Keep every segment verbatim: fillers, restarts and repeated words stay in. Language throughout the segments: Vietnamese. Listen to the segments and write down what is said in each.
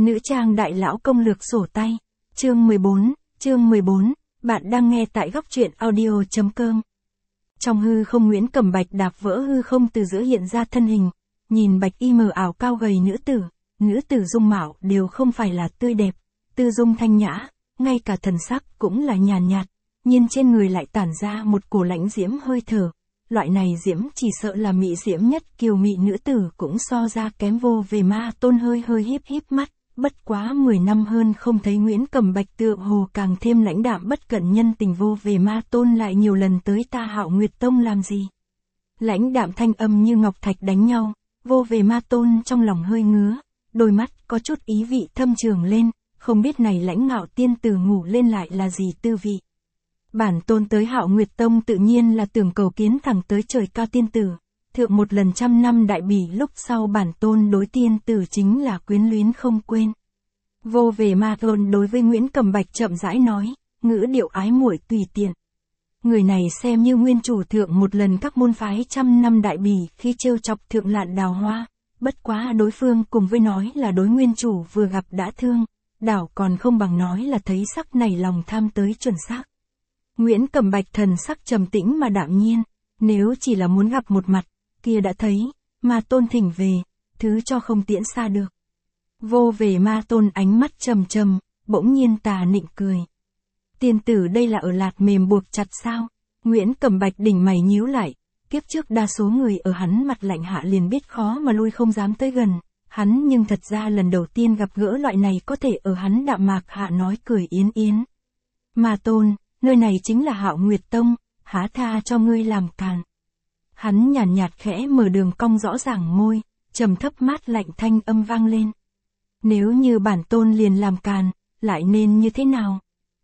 Nữ trang đại lão công lược sổ tay. Chương mười bốn, chương mười bốn, bạn đang nghe tại góc truyện audio.com. Trong hư không Nguyễn Cẩm Bạch đạp vỡ hư không từ giữa hiện ra thân hình, nhìn bạch y mờ ảo cao gầy nữ tử, nữ tử dung mạo đều không phải là tươi đẹp, tư dung thanh nhã, ngay cả thần sắc cũng là nhàn nhạt, nhưng trên người lại tản ra một cổ lãnh diễm hơi thở. Loại này diễm chỉ sợ là mỹ diễm nhất kiều mị nữ tử cũng so ra kém Vô Về Ma Tôn hơi hơi híp híp mắt, bất quá mười năm hơn không thấy Nguyễn Cẩm Bạch tựa hồ càng thêm lãnh đạm bất cẩn nhân tình. Vô Về Ma Tôn lại nhiều lần tới ta Hạo Nguyệt Tông làm gì? Lãnh đạm thanh âm như ngọc thạch đánh nhau, Vô Về Ma Tôn trong lòng hơi ngứa, đôi mắt có chút ý vị thâm trường lên, không biết này lãnh ngạo tiên tử ngủ lên lại là gì tư vị. Bản tôn tới Hạo Nguyệt Tông tự nhiên là tưởng cầu kiến thẳng tới trời cao tiên tử, thượng một lần trăm năm đại bỉ, lúc sau bản tôn đối tiên tử chính là quyến luyến không quên. Vô Về Ma Tôn đối với Nguyễn Cẩm Bạch chậm rãi nói, ngữ điệu ái muội tùy tiện. Người này xem như nguyên chủ thượng một lần các môn phái trăm năm đại bỉ khi trêu chọc thượng Lạn Đào Hoa, bất quá đối phương cùng với nói là đối nguyên chủ vừa gặp đã thương, đảo còn không bằng nói là thấy sắc này lòng tham tới chuẩn xác. Nguyễn Cẩm Bạch thần sắc trầm tĩnh mà đạm nhiên, nếu chỉ là muốn gặp một mặt, kia đã thấy, Ma Tôn thỉnh về, thứ cho không tiễn xa được. Vô Về Ma Tôn ánh mắt trầm trầm, bỗng nhiên tà nịnh cười. Tiên tử đây là ở lạt mềm buộc chặt sao? Nguyễn Cẩm Bạch đỉnh mày nhíu lại, kiếp trước đa số người ở hắn mặt lạnh hạ liền biết khó mà lui không dám tới gần, hắn nhưng thật ra lần đầu tiên gặp gỡ loại này có thể ở hắn đạm mạc hạ nói cười yến yến. Ma Tôn, nơi này chính là Hạo Nguyệt Tông, há tha cho ngươi làm càn. Hắn nhàn nhạt khẽ mở đường cong rõ ràng môi, trầm thấp mát lạnh thanh âm vang lên. Nếu như bản tôn liền làm càn, lại nên như thế nào?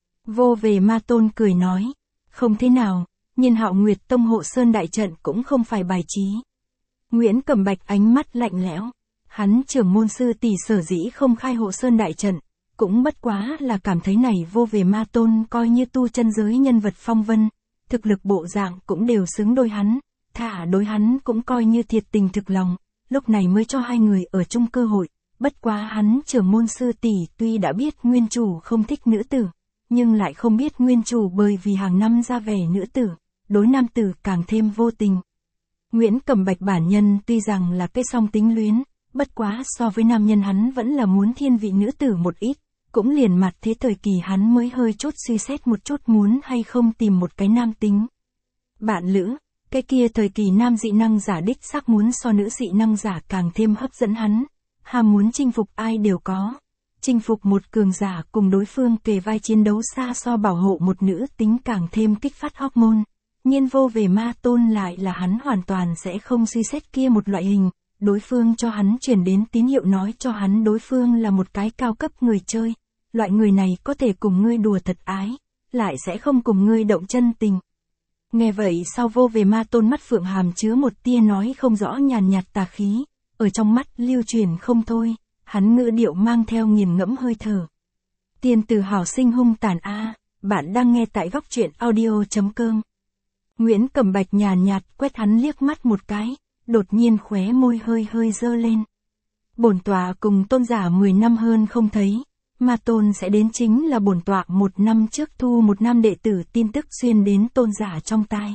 Vô Về Ma Tôn cười nói, không thế nào, nhưng Hạo Nguyệt Tông hộ sơn đại trận cũng không phải bài trí. Nguyễn Cẩm Bạch ánh mắt lạnh lẽo, hắn trưởng môn sư tỷ sở dĩ không khai hộ sơn đại trận, cũng bất quá là cảm thấy này Vô Về Ma Tôn coi như tu chân giới nhân vật phong vân, thực lực bộ dạng cũng đều xứng đôi hắn, thả đối hắn cũng coi như thiệt tình thực lòng, lúc này mới cho hai người ở chung cơ hội. Bất quá hắn trưởng môn sư tỷ tuy đã biết nguyên chủ không thích nữ tử, nhưng lại không biết nguyên chủ bởi vì hàng năm ra vẻ nữ tử, đối nam tử càng thêm vô tình. Nguyễn Cẩm Bạch bản nhân tuy rằng là cái song tính luyến, bất quá so với nam nhân hắn vẫn là muốn thiên vị nữ tử một ít, cũng liền mặt thế thời kỳ hắn mới hơi chút suy xét một chút muốn hay không tìm một cái nam tính. Bạn lữ, cái kia thời kỳ nam dị năng giả đích xác muốn so nữ dị năng giả càng thêm hấp dẫn hắn. Ham muốn chinh phục ai đều có. Chinh phục một cường giả cùng đối phương kề vai chiến đấu xa so bảo hộ một nữ tính càng thêm kích phát hormone. Nhưng Vô Về Ma Tôn lại là hắn hoàn toàn sẽ không suy xét kia một loại hình. Đối phương cho hắn truyền đến tín hiệu nói cho hắn đối phương là một cái cao cấp người chơi. Loại người này có thể cùng ngươi đùa thật ái, lại sẽ không cùng ngươi động chân tình. Nghe vậy sau Vô Về Ma Tôn mắt phượng hàm chứa một tia nói không rõ nhàn nhạt tà khí. Ở trong mắt lưu truyền không thôi, hắn ngữ điệu mang theo nghiền ngẫm hơi thở. Tiên tử hảo sinh hung tàn a, bạn đang nghe tại góc truyện audio.com. Nguyễn Cẩm Bạch nhàn nhạt quét hắn liếc mắt một cái, đột nhiên khóe môi hơi hơi dơ lên. Bổn tọa cùng tôn giả mười năm hơn không thấy, Ma Tôn sẽ đến chính là bổn tọa một năm trước thu một nam đệ tử tin tức xuyên đến tôn giả trong tai.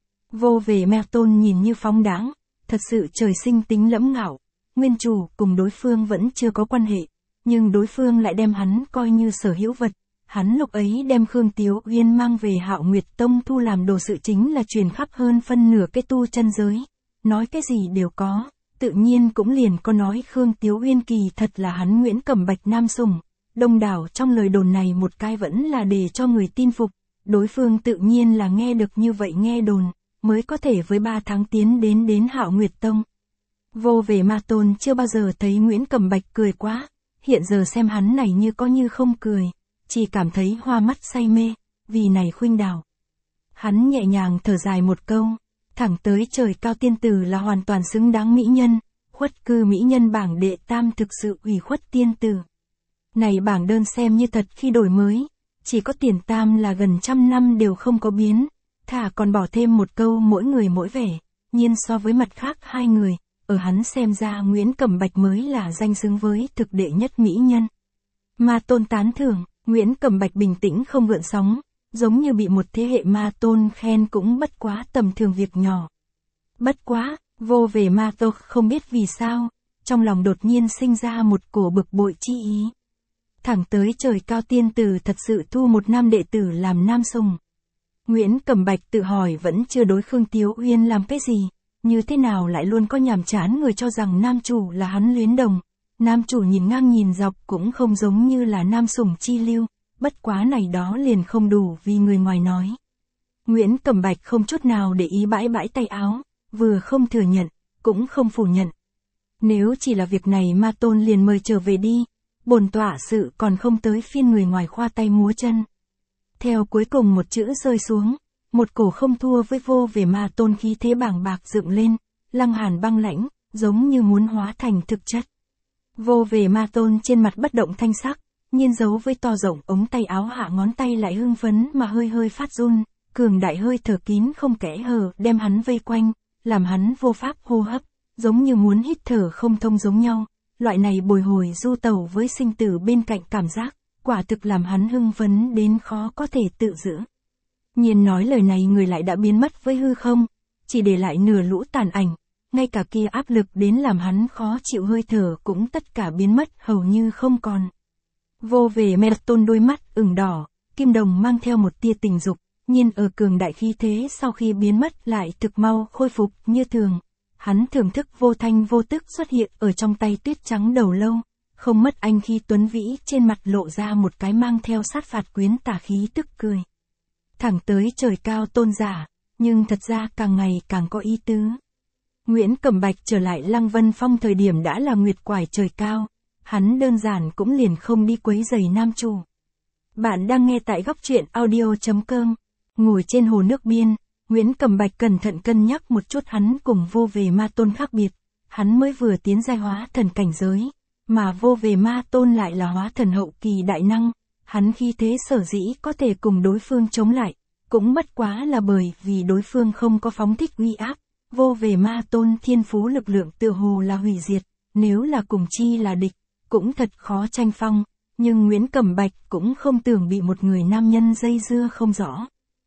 Vô Về Ma Tôn nhìn như phóng đãng. Thật sự trời sinh tính lẫm ngạo, nguyên chủ cùng đối phương vẫn chưa có quan hệ, nhưng đối phương lại đem hắn coi như sở hữu vật. Hắn lúc ấy đem Khương Tiếu Uyên mang về Hạo Nguyệt Tông thu làm đồ sự chính là truyền khắp hơn phân nửa cái tu chân giới. Nói cái gì đều có, tự nhiên cũng liền có nói Khương Tiếu Uyên kỳ thật là hắn Nguyễn Cẩm Bạch nam sủng. Đông đảo trong lời đồn này một cái vẫn là để cho người tin phục, đối phương tự nhiên là nghe được như vậy nghe đồn. Mới có thể với ba tháng tiến đến đến Hạo Nguyệt Tông. Vô Về Ma Tôn chưa bao giờ thấy Nguyễn Cẩm Bạch cười quá, hiện giờ xem hắn này như có như không cười, chỉ cảm thấy hoa mắt say mê, vì này khuynh đảo. Hắn nhẹ nhàng thở dài một câu, thẳng tới trời cao tiên tử là hoàn toàn xứng đáng mỹ nhân, khuất cư mỹ nhân bảng đệ tam thực sự ủy khuất tiên tử. Này bảng đơn xem như thật khi đổi mới, chỉ có tiền tam là gần trăm năm đều không có biến. Thả còn bỏ thêm một câu mỗi người mỗi vẻ, nhiên so với mặt khác hai người, ở hắn xem ra Nguyễn Cẩm Bạch mới là danh xứng với thực đệ nhất mỹ nhân. Ma Tôn tán thưởng, Nguyễn Cẩm Bạch bình tĩnh không gợn sóng, giống như bị một thế hệ Ma Tôn khen cũng bất quá tầm thường việc nhỏ. Bất quá, vô về Ma Tôn không biết vì sao, trong lòng đột nhiên sinh ra một cổ bực bội chi ý. Thẳng tới trời cao tiên tử thật sự thu một nam đệ tử làm nam sùng. Nguyễn Cẩm Bạch tự hỏi vẫn chưa đối Khương Tiếu Uyên làm cái gì, như thế nào lại luôn có nhàm chán người cho rằng nam chủ là hắn luyến đồng. Nam chủ nhìn ngang nhìn dọc cũng không giống như là nam sủng chi lưu, bất quá này đó liền không đủ vì người ngoài nói. Nguyễn Cẩm Bạch không chút nào để ý bãi bãi tay áo, vừa không thừa nhận, cũng không phủ nhận. Nếu chỉ là việc này Ma Tôn liền mời trở về đi, bổn tọa sự còn không tới phiên người ngoài khoa tay múa chân. Theo cuối cùng một chữ rơi xuống, một cổ không thua với vô về Ma Tôn khí thế bàng bạc dựng lên, Lăng Hàn băng lãnh, giống như muốn hóa thành thực chất. Vô về Ma Tôn trên mặt bất động thanh sắc, nhiên giấu với to rộng ống tay áo hạ ngón tay lại hưng phấn mà hơi hơi phát run, cường đại hơi thở kín không kẽ hở đem hắn vây quanh, làm hắn vô pháp hô hấp, giống như muốn hít thở không thông giống nhau. Loại này bồi hồi du tẩu với sinh tử bên cạnh cảm giác, quả thực làm hắn hưng phấn đến khó có thể tự giữ. Nhiên nói lời này người lại đã biến mất với hư không, chỉ để lại nửa lũ tàn ảnh, ngay cả kia áp lực đến làm hắn khó chịu hơi thở cũng tất cả biến mất hầu như không còn. Vô về Ma Tôn đôi mắt ửng đỏ, kim đồng mang theo một tia tình dục, nhiên ở cường đại khí thế sau khi biến mất lại thực mau khôi phục như thường. Hắn thưởng thức vô thanh vô tức xuất hiện ở trong tay tuyết trắng đầu lâu, không mất anh khi tuấn vĩ trên mặt lộ ra một cái mang theo sát phạt quyến tà khí tức cười. Thẳng tới trời cao tôn giả, nhưng thật ra càng ngày càng có ý tứ. Nguyễn Cẩm Bạch trở lại Lăng Vân Phong thời điểm đã là nguyệt quải trời cao, hắn đơn giản cũng liền không đi quấy giày nam chủ. Bạn đang nghe tại góc truyện audio chấm com, ngồi trên hồ nước biên. Nguyễn Cẩm Bạch cẩn thận cân nhắc một chút hắn cùng vô về Ma Tôn khác biệt, hắn mới vừa tiến giai hóa thần cảnh giới, mà vô về Ma Tôn lại là hóa thần hậu kỳ đại năng, hắn khi thế sở dĩ có thể cùng đối phương chống lại, cũng bất quá là bởi vì đối phương không có phóng thích uy áp, vô về Ma Tôn thiên phú lực lượng tựa hồ là hủy diệt, nếu là cùng chi là địch, cũng thật khó tranh phong, nhưng Nguyễn Cẩm Bạch cũng không tưởng bị một người nam nhân dây dưa không rõ.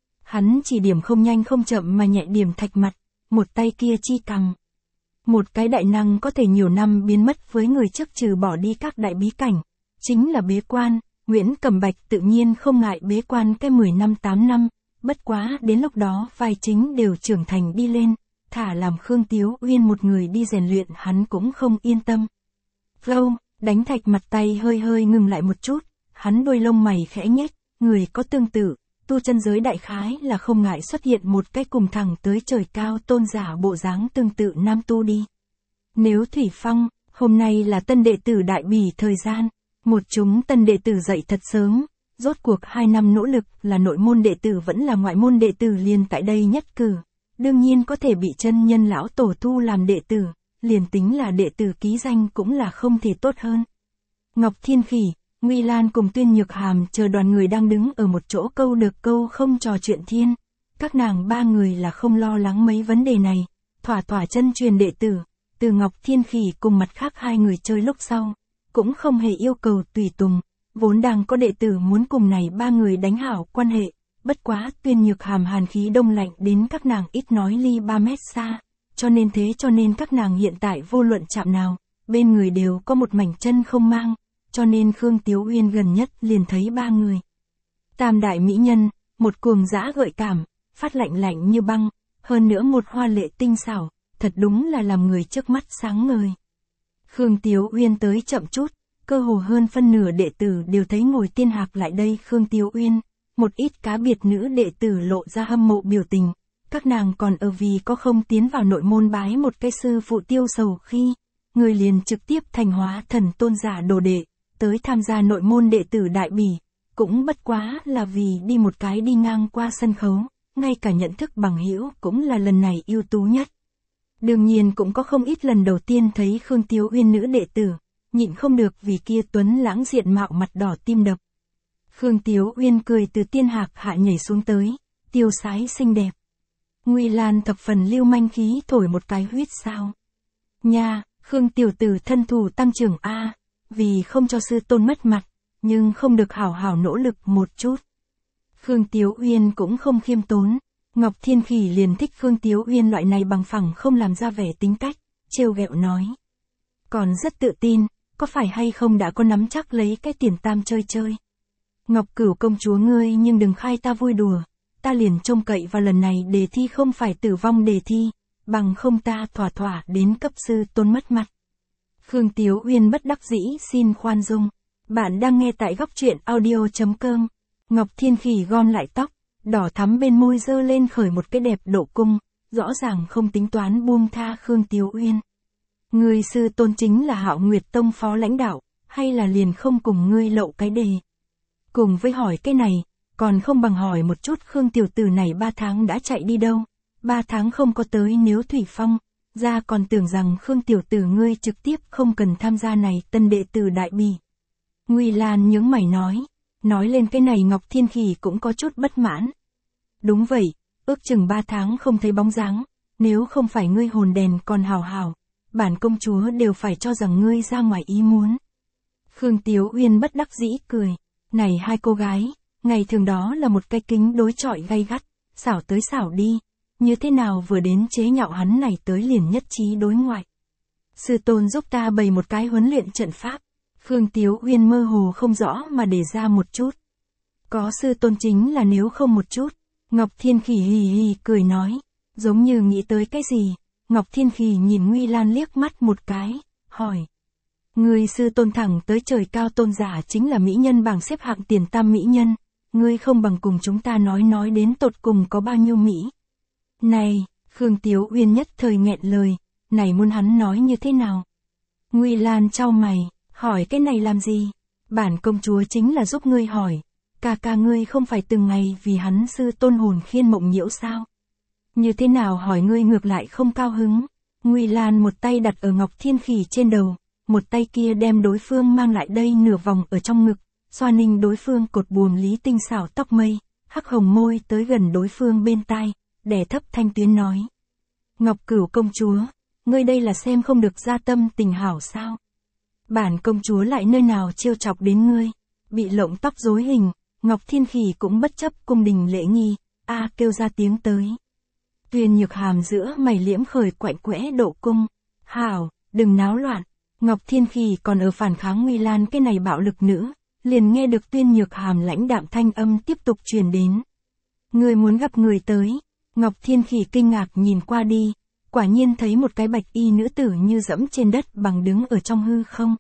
Hắn chỉ điểm không nhanh không chậm mà nhẹ điểm thạch mặt, một tay kia chi cằm. Một cái đại năng có thể nhiều năm biến mất với người trước trừ bỏ đi các đại bí cảnh, chính là bế quan, Nguyễn Cẩm Bạch tự nhiên không ngại bế quan cái mười năm tám năm, bất quá đến lúc đó vai chính đều trưởng thành đi lên, thả làm Khương Tiếu Uyên một người đi rèn luyện hắn cũng không yên tâm. Flow, đánh thạch mặt tay hơi hơi ngừng lại một chút, hắn đôi lông mày khẽ nhếch, người có tương tự. Tu chân giới đại khái là không ngại xuất hiện một cái cùng thẳng tới trời cao tôn giả bộ dáng tương tự nam tu đi. Nếu Thủy Phong, hôm nay là tân đệ tử đại bỉ thời gian, một chúng tân đệ tử dậy thật sớm, rốt cuộc hai năm nỗ lực là nội môn đệ tử vẫn là ngoại môn đệ tử liền tại đây nhất cử, đương nhiên có thể bị chân nhân lão tổ thu làm đệ tử, liền tính là đệ tử ký danh cũng là không thể tốt hơn. Ngọc Thiên Khỉ, Nguy Lan cùng Tuyên Nhược Hàm chờ đoàn người đang đứng ở một chỗ câu được câu không trò chuyện thiên. Các nàng ba người là không lo lắng mấy vấn đề này, thỏa thỏa chân truyền đệ tử, từ Ngọc Thiên Khỉ cùng mặt khác hai người chơi lúc sau, cũng không hề yêu cầu tùy tùng, vốn đang có đệ tử muốn cùng này ba người đánh hảo quan hệ, bất quá Tuyên Nhược Hàm hàn khí đông lạnh đến các nàng ít nói ly ba mét xa, cho nên thế cho nên các nàng hiện tại vô luận chạm nào, bên người đều có một mảnh chân không mang. Cho nên Khương Tiếu Uyên gần nhất liền thấy ba người. Tam đại mỹ nhân, một cuồng dã gợi cảm, phát lạnh lạnh như băng, hơn nữa một hoa lệ tinh xảo, thật đúng là làm người trước mắt sáng ngời. Khương Tiếu Uyên tới chậm chút, cơ hồ hơn phân nửa đệ tử đều thấy ngồi tiên hạc lại đây Khương Tiếu Uyên, một ít cá biệt nữ đệ tử lộ ra hâm mộ biểu tình, các nàng còn ở vì có không tiến vào nội môn bái một cái sư phụ tiêu sầu khi, người liền trực tiếp thành hóa thần tôn giả đồ đệ. Tới tham gia nội môn đệ tử đại bỉ, cũng bất quá là vì đi một cái đi ngang qua sân khấu, ngay cả nhận thức bằng hữu cũng là lần này ưu tú nhất. Đương nhiên cũng có không ít lần đầu tiên thấy Khương Tiếu Uyên nữ đệ tử, nhịn không được vì kia tuấn lãng diện mạo mặt đỏ tim đập. Khương Tiếu Uyên cười từ tiên hạc hạ nhảy xuống tới, tiêu sái xinh đẹp. Nguy Lan thập phần lưu manh khí thổi một cái huýt sao. Nha, Khương tiểu tử thân thủ tăng trưởng a, vì không cho sư tôn mất mặt, nhưng không được hảo hảo nỗ lực một chút. Khương Tiếu Uyên cũng không khiêm tốn, Ngọc Thiên Khỉ liền thích Khương Tiếu Uyên loại này bằng phẳng không làm ra vẻ tính cách, trêu ghẹo nói. Còn rất tự tin, có phải hay không đã có nắm chắc lấy cái tiền tam chơi chơi. Ngọc Cửu công chúa ngươi nhưng đừng khai ta vui đùa, ta liền trông cậy vào lần này đề thi không phải tử vong đề thi, bằng không ta thỏa thỏa đến cấp sư tôn mất mặt. Khương Tiếu Uyên bất đắc dĩ xin khoan dung. Bạn đang nghe tại góc truyện audio.com. Ngọc Thiên Khỉ gom lại tóc, đỏ thắm bên môi dơ lên khởi một cái đẹp độ cung, rõ ràng không tính toán buông tha Khương Tiếu Uyên. Ngươi sư tôn chính là Hạo Nguyệt Tông phó lãnh đạo, hay là liền không cùng ngươi lậu cái đề. Cùng với hỏi cái này, còn không bằng hỏi một chút Khương tiểu tử này ba tháng đã chạy đi đâu. Ba tháng không có tới nếu Thủy Phong, ra còn tưởng rằng Khương tiểu tử ngươi trực tiếp không cần tham gia này tân đệ tử đại bỉ. Ngụy Lan nhướng mày nói, nói lên cái này Ngọc Thiên Khỉ cũng có chút bất mãn. Đúng vậy, ước chừng ba tháng không thấy bóng dáng, nếu không phải ngươi hồn đèn còn hào hào, bản công chúa đều phải cho rằng ngươi ra ngoài ý muốn. Khương Tiếu Uyên bất đắc dĩ cười, này hai cô gái, ngày thường đó là một cái kính đối chọi gay gắt, xảo tới xảo đi, như thế nào vừa đến chế nhạo hắn này tới liền nhất trí đối ngoại. Sư tôn giúp ta bày một cái huấn luyện trận pháp. Khương Tiếu Uyên mơ hồ không rõ mà để ra một chút. Có sư tôn chính là nếu không một chút. Ngọc Thiên Khỉ hì hì cười nói, giống như nghĩ tới cái gì. Ngọc Thiên Khỉ nhìn Ngụy Lan liếc mắt một cái, hỏi. Ngươi sư tôn thẳng tới trời cao tôn giả chính là mỹ nhân bảng xếp hạng tiền tam mỹ nhân. Ngươi không bằng cùng chúng ta nói nói đến tột cùng có bao nhiêu mỹ. Này, Khương Tiếu Uyên nhất thời nghẹn lời, này muốn hắn nói như thế nào? Ngụy Lan chau mày. Hỏi cái này làm gì? Bản công chúa chính là giúp ngươi hỏi. Ca ca ngươi không phải từng ngày vì hắn sư tôn hồn khiên mộng nhiễu sao? Như thế nào hỏi ngươi ngược lại không cao hứng? Ngụy Lan một tay đặt ở Ngọc Thiên Khỉ trên đầu, một tay kia đem đối phương mang lại đây nửa vòng ở trong ngực, xoa ninh đối phương cột buồm lý tinh xảo tóc mây, hắc hồng môi tới gần đối phương bên tai, đè thấp thanh tuyến nói. Ngọc Cửu công chúa, ngươi đây là xem không được gia tâm tình hảo sao? Bản công chúa lại nơi nào trêu chọc đến ngươi, bị lộng tóc rối hình, Ngọc Thiên Khỉ cũng bất chấp cung đình lễ nghi, a kêu ra tiếng tới. Tuyên Nhược Hàm giữa mày liễm khởi quạnh quẽ độ cung, hảo, đừng náo loạn, Ngọc Thiên Khỉ còn ở phản kháng Ngụy Lan cái này bạo lực nữ, liền nghe được Tuyên Nhược Hàm lãnh đạm thanh âm tiếp tục truyền đến. Người muốn gặp người tới, Ngọc Thiên Khỉ kinh ngạc nhìn qua đi. Quả nhiên thấy một cái bạch y nữ tử như dẫm trên đất bằng đứng ở trong hư không.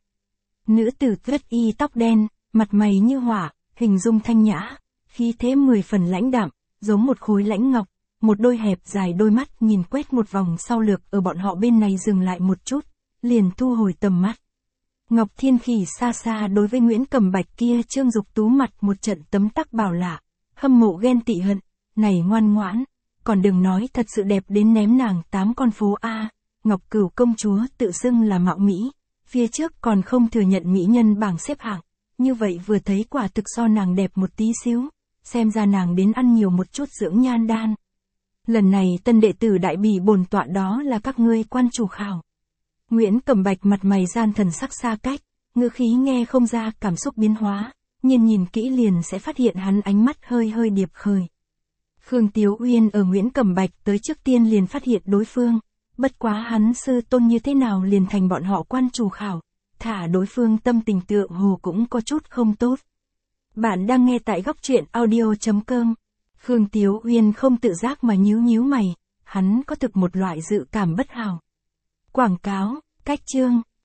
Nữ tử rất y tóc đen, mặt mày như hỏa, hình dung thanh nhã, khí thế mười phần lãnh đạm, giống một khối lãnh ngọc, một đôi hẹp dài đôi mắt nhìn quét một vòng sau lược ở bọn họ bên này dừng lại một chút, liền thu hồi tầm mắt. Ngọc Thiên Khỉ xa xa đối với Nguyễn Cẩm Bạch kia Trương Dục Tú mặt một trận tấm tắc bảo lạ, hâm mộ ghen tị hận, này ngoan ngoãn. Còn đừng nói thật sự đẹp đến ném nàng tám con phố A, Ngọc Cửu công chúa tự xưng là mạo Mỹ, phía trước còn không thừa nhận mỹ nhân bảng xếp hạng, như vậy vừa thấy quả thực so nàng đẹp một tí xíu, xem ra nàng đến ăn nhiều một chút dưỡng nhan đan. Lần này tân đệ tử đại bỉ bổn tọa đó là các ngươi quan chủ khảo. Nguyễn Cẩm Bạch mặt mày gian thần sắc xa cách, ngữ khí nghe không ra cảm xúc biến hóa, nhìn nhìn kỹ liền sẽ phát hiện hắn ánh mắt hơi hơi điệp khởi. Khương Tiếu Uyên ở Nguyễn Cẩm Bạch tới trước tiên liền phát hiện đối phương, bất quá hắn sư tôn như thế nào liền thành bọn họ quan chủ khảo, thả đối phương tâm tình tựa hồ cũng có chút không tốt. Bạn đang nghe tại góc truyện audio.com. Khương Tiếu Uyên không tự giác mà nhíu nhíu mày, hắn có thực một loại dự cảm bất hảo. Quảng cáo, cách chương.